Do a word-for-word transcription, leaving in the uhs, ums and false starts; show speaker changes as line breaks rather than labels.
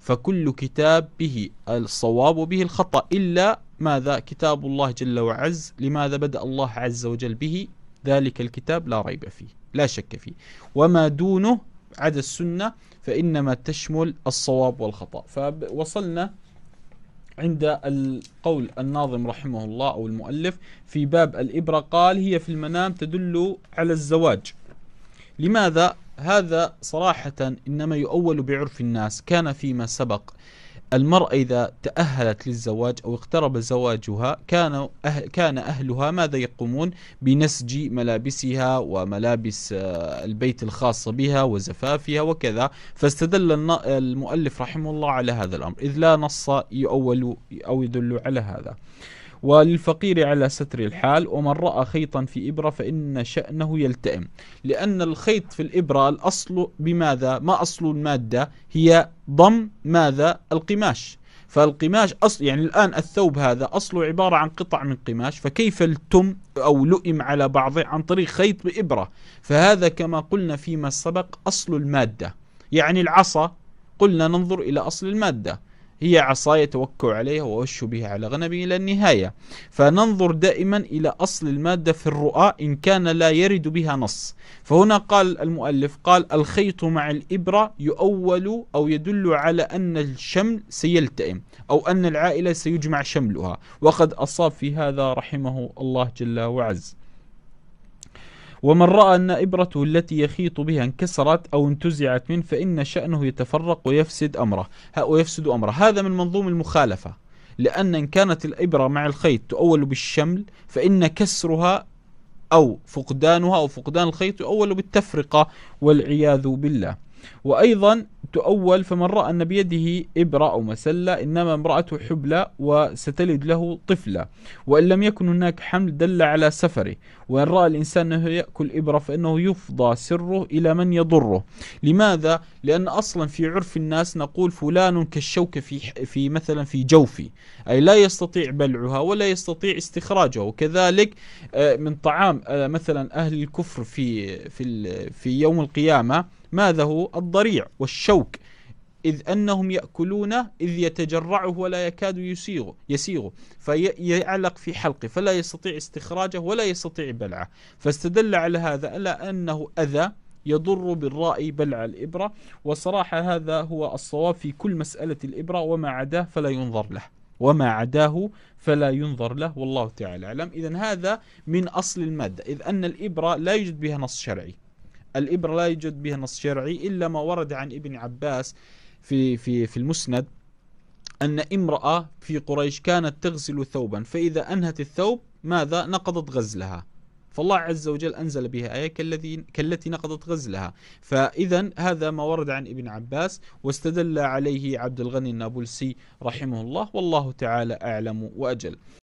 فكل كتاب به الصواب وبه الخطأ إلا ماذا؟ كتاب الله جل وعز. لماذا بدأ الله عز وجل به؟ ذلك الكتاب لا ريب فيه لا شك فيه، وما دونه عدا السنة فإنما تشمل الصواب والخطأ. فوصلنا عند القول الناظم رحمه الله أو المؤلف في باب الإبرة، قال هي في المنام تدل على الزواج. لماذا؟ هذا صراحة إنما يؤول بعرف الناس. كان فيما سبق المرأة إذا تأهلت للزواج أو اقترب زواجها كان أهل كان أهلها ماذا يقومون؟ بنسج ملابسها وملابس البيت الخاصة بها وزفافها وكذا. فاستدل المؤلف رحمه الله على هذا الأمر، إذ لا نص يؤول أو يدل على هذا. وللفقير على ستر الحال، ومن رأى خيطا في إبرة فإن شأنه يلتئم. لأن الخيط في الإبرة الأصل بماذا؟ ما أصل المادة؟ هي ضم ماذا؟ القماش. فالقماش أصل، يعني الآن الثوب هذا أصله عبارة عن قطع من قماش، فكيف التم أو لؤم على بعضه عن طريق خيط بإبرة؟ فهذا كما قلنا فيما سبق أصل المادة. يعني العصا قلنا ننظر إلى أصل المادة، هي عصا يتوكل عليها ووش بها على غنمه إلى النهاية. فننظر دائما إلى أصل المادة في الرؤى إن كان لا يرد بها نص. فهنا قال المؤلف قال الخيط مع الإبرة يؤول أو يدل على أن الشمل سيلتئم أو أن العائلة سيجمع شملها، وقد أصاب في هذا رحمه الله جل وعز. ومن رأى أن إبرته التي يخيط بها انكسرت أو انتزعت منه فإن شأنه يتفرق ويفسد أمره ويفسد أمره. هذا من منظوم المخالفة، لأن إن كانت الإبرة مع الخيط تؤول بالشمل فإن كسرها أو فقدانها أو فقدان الخيط يؤول بالتفرقة والعياذ بالله. وأيضا تؤول فمن رأى أن بيده إبرة أو مسلة إنما امرأته حبلى وستلد له طفلة، وإن لم يكن هناك حمل دل على سفره. وإن رأى الإنسان أنه يأكل إبرة فإنه يفضى سره إلى من يضره. لماذا؟ لأن أصلا في عرف الناس نقول فلان كالشوكة في في مثلا في جوفي، أي لا يستطيع بلعها ولا يستطيع استخراجها. وكذلك من طعام مثلا أهل الكفر في في في يوم القيامة ماذا هو؟ الضريع والشوك، إذ أنهم يأكلونه إذ يتجرعه ولا يكاد يسيغه يسيغه فيعلق في حلقه فلا يستطيع استخراجه ولا يستطيع بلعه. فاستدل على هذا على أنه أذى يضر بالراء بلع الإبرة. وصراحة هذا هو الصواب في كل مسألة الإبرة، وما عداه فلا ينظر له وما عداه فلا ينظر له والله تعالى أعلم. إذن هذا من أصل المادة، إذ أن الإبرة لا يوجد بها نص شرعي. الإبرة لا يوجد بها نص شرعي إلا ما ورد عن ابن عباس في في في المسند أن امرأة في قريش كانت تغسل ثوبا، فإذا أنهت الثوب ماذا؟ نقضت غزلها، فالله عز وجل أنزل بها آية كالذي كالتي نقضت غزلها. فإذا هذا ما ورد عن ابن عباس، واستدل عليه عبد الغني النابلسي رحمه الله، والله تعالى أعلم وأجل.